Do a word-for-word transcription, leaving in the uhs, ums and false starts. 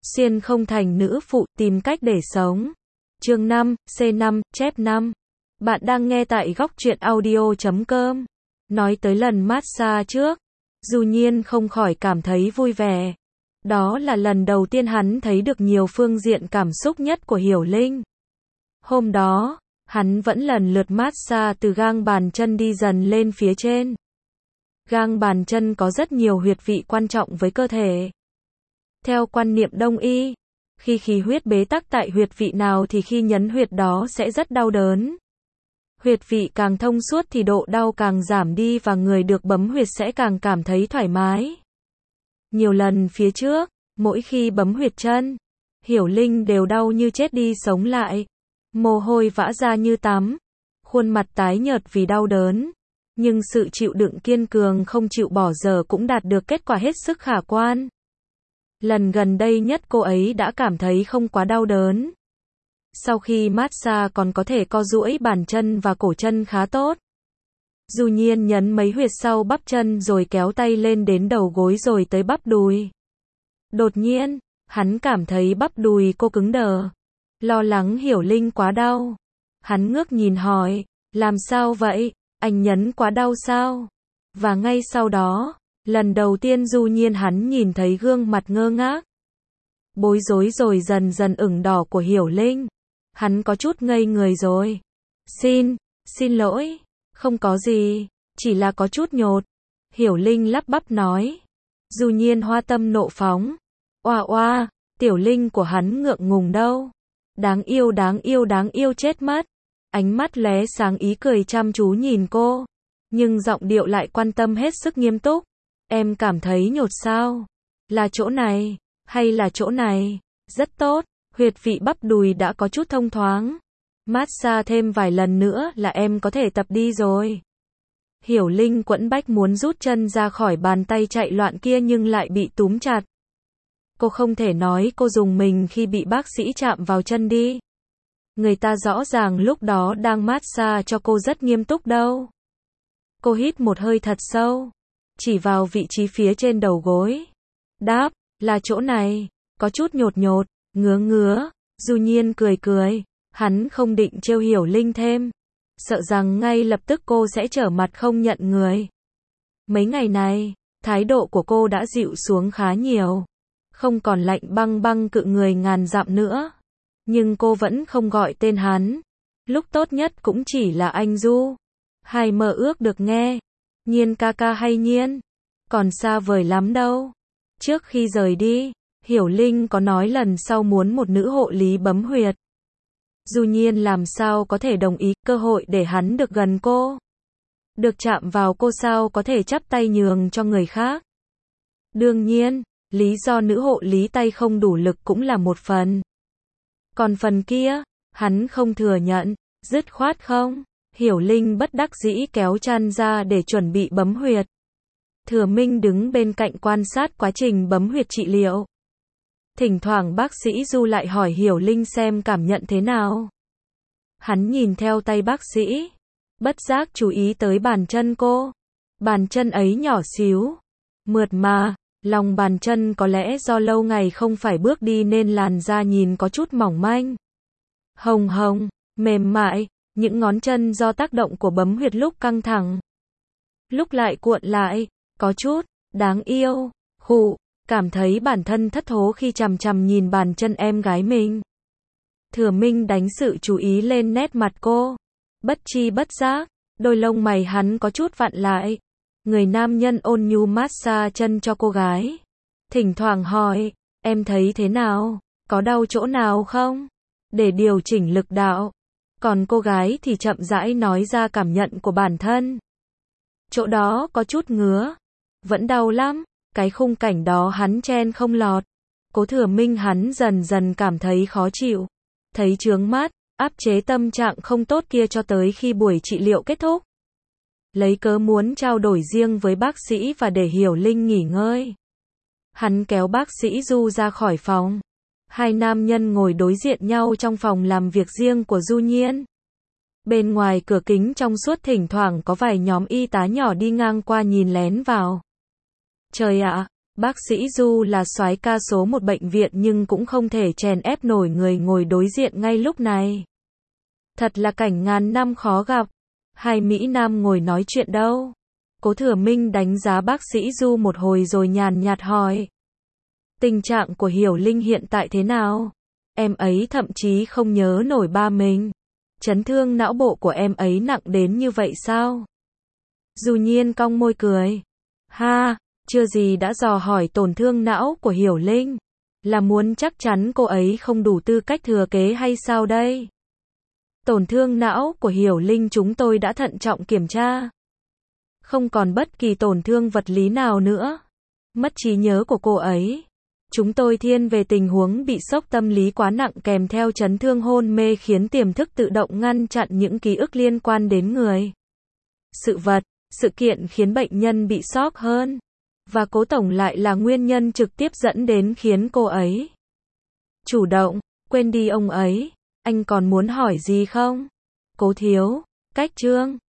Xuyên không thành nữ phụ, tìm cách để sống. Chương năm, C năm, chép năm. Bạn đang nghe tại góc truyện audio chấm com. Nói tới lần massage trước, Du Nhiên không khỏi cảm thấy vui vẻ. Đó là lần đầu tiên hắn thấy được nhiều phương diện cảm xúc nhất của Hiểu Linh. Hôm đó, hắn vẫn lần lượt massage từ gang bàn chân đi dần lên phía trên. Gang bàn chân có rất nhiều huyệt vị quan trọng với cơ thể. Theo quan niệm Đông y, khi khí huyết bế tắc tại huyệt vị nào thì khi nhấn huyệt đó sẽ rất đau đớn. Huyệt vị càng thông suốt thì độ đau càng giảm đi và người được bấm huyệt sẽ càng cảm thấy thoải mái. Nhiều lần phía trước, mỗi khi bấm huyệt chân, Hiểu Linh đều đau như chết đi sống lại. Mồ hôi vã ra như tắm, khuôn mặt tái nhợt vì đau đớn. Nhưng sự chịu đựng kiên cường không chịu bỏ dở cũng đạt được kết quả hết sức khả quan. Lần gần đây nhất cô ấy đã cảm thấy không quá đau đớn. Sau khi massage còn có thể co duỗi bàn chân và cổ chân khá tốt. Du Nhiên nhấn mấy huyệt sau bắp chân rồi kéo tay lên đến đầu gối rồi tới bắp đùi. Đột nhiên, hắn cảm thấy bắp đùi cô cứng đờ. Lo lắng Hiểu Linh quá đau. Hắn ngước nhìn hỏi, làm sao vậy, anh nhấn quá đau sao? Và ngay sau đó, lần đầu tiên Du Nhiên hắn nhìn thấy gương mặt ngơ ngác, bối rối rồi dần dần ửng đỏ của Hiểu Linh. Hắn có chút ngây người rồi. Xin, xin lỗi, không có gì, chỉ là có chút nhột. Hiểu Linh lắp bắp nói. Du Nhiên hoa tâm nộ phóng. Oa oa, tiểu Linh của hắn ngượng ngùng đâu. Đáng yêu đáng yêu đáng yêu chết mất. Ánh mắt lóe sáng ý cười chăm chú nhìn cô. Nhưng giọng điệu lại quan tâm hết sức nghiêm túc. Em cảm thấy nhột sao? Là chỗ này, hay là chỗ này? Rất tốt, huyệt vị bắp đùi đã có chút thông thoáng. Massage thêm vài lần nữa là em có thể tập đi rồi. Hiểu Linh quẫn bách muốn rút chân ra khỏi bàn tay chạy loạn kia nhưng lại bị túm chặt. Cô không thể nói cô dùng mình khi bị bác sĩ chạm vào chân đi. Người ta rõ ràng lúc đó đang massage cho cô rất nghiêm túc đâu. Cô hít một hơi thật sâu, chỉ vào vị trí phía trên đầu gối. Đáp, là chỗ này, có chút nhột nhột, ngứa ngứa. Du Nhiên cười cười, hắn không định trêu Hiểu Linh thêm, sợ rằng ngay lập tức cô sẽ trở mặt không nhận người. Mấy ngày này, thái độ của cô đã dịu xuống khá nhiều, không còn lạnh băng băng cự người ngàn dặm nữa. Nhưng cô vẫn không gọi tên hắn, lúc tốt nhất cũng chỉ là anh Du. Hai mơ ước được nghe, Nhiên ca ca hay Nhiên, còn xa vời lắm đâu. Trước khi rời đi, Hiểu Linh có nói lần sau muốn một nữ hộ lý bấm huyệt. Du Nhiên làm sao có thể đồng ý, cơ hội để hắn được gần cô, được chạm vào cô sao có thể chắp tay nhường cho người khác. Đương nhiên, lý do nữ hộ lý tay không đủ lực cũng là một phần. Còn phần kia, hắn không thừa nhận, dứt khoát không. Hiểu Linh bất đắc dĩ kéo chăn ra để chuẩn bị bấm huyệt. Thừa Minh đứng bên cạnh quan sát quá trình bấm huyệt trị liệu. Thỉnh thoảng bác sĩ Du lại hỏi Hiểu Linh xem cảm nhận thế nào. Hắn nhìn theo tay bác sĩ, bất giác chú ý tới bàn chân cô. Bàn chân ấy nhỏ xíu, mượt mà, lòng bàn chân có lẽ do lâu ngày không phải bước đi nên làn da nhìn có chút mỏng manh. Hồng hồng, mềm mại, những ngón chân do tác động của bấm huyệt lúc căng thẳng, lúc lại cuộn lại, có chút đáng yêu. Khụ, cảm thấy bản thân thất thố khi chằm chằm nhìn bàn chân em gái mình. Thừa Minh đánh sự chú ý lên nét mặt cô. Bất chi bất giác, đôi lông mày hắn có chút vặn lại. Người nam nhân ôn nhu massage chân cho cô gái. Thỉnh thoảng hỏi, em thấy thế nào? Có đau chỗ nào không? Để điều chỉnh lực đạo. Còn cô gái thì chậm rãi nói ra cảm nhận của bản thân. Chỗ đó có chút ngứa. Vẫn đau lắm. Cái khung cảnh đó hắn chen không lọt. Cố Thừa Minh hắn dần dần cảm thấy khó chịu. Thấy chướng mắt, áp chế tâm trạng không tốt kia cho tới khi buổi trị liệu kết thúc. Lấy cớ muốn trao đổi riêng với bác sĩ và để Hiểu Linh nghỉ ngơi. Hắn kéo bác sĩ Du ra khỏi phòng. Hai nam nhân ngồi đối diện nhau trong phòng làm việc riêng của Du Nhiên. Bên ngoài cửa kính trong suốt thỉnh thoảng có vài nhóm y tá nhỏ đi ngang qua nhìn lén vào. Trời ạ, Bác sĩ Du là soái ca số một bệnh viện nhưng cũng không thể chèn ép nổi người ngồi đối diện ngay lúc này. Thật là cảnh ngàn năm khó gặp. Hai Mỹ Nam ngồi nói chuyện đâu. Cố Thừa Minh đánh giá bác sĩ Du một hồi rồi nhàn nhạt hỏi. Tình trạng của Hiểu Linh hiện tại thế nào? Em ấy thậm chí không nhớ nổi ba mình. Chấn thương não bộ của em ấy nặng đến như vậy sao? Du Nhiên cong môi cười. Ha, chưa gì đã dò hỏi tổn thương não của Hiểu Linh. Là muốn chắc chắn cô ấy không đủ tư cách thừa kế hay sao đây? Tổn thương não của Hiểu Linh chúng tôi đã thận trọng kiểm tra. Không còn bất kỳ tổn thương vật lý nào nữa. Mất trí nhớ của cô ấy. Chúng tôi thiên về tình huống bị sốc tâm lý quá nặng kèm theo chấn thương hôn mê khiến tiềm thức tự động ngăn chặn những ký ức liên quan đến người. Sự vật, sự kiện khiến bệnh nhân bị sốc hơn. Và Cố Tổng lại là nguyên nhân trực tiếp dẫn đến khiến cô ấy chủ động, quên đi ông ấy. Anh còn muốn hỏi gì không? Cố Thiếu, cách Trương.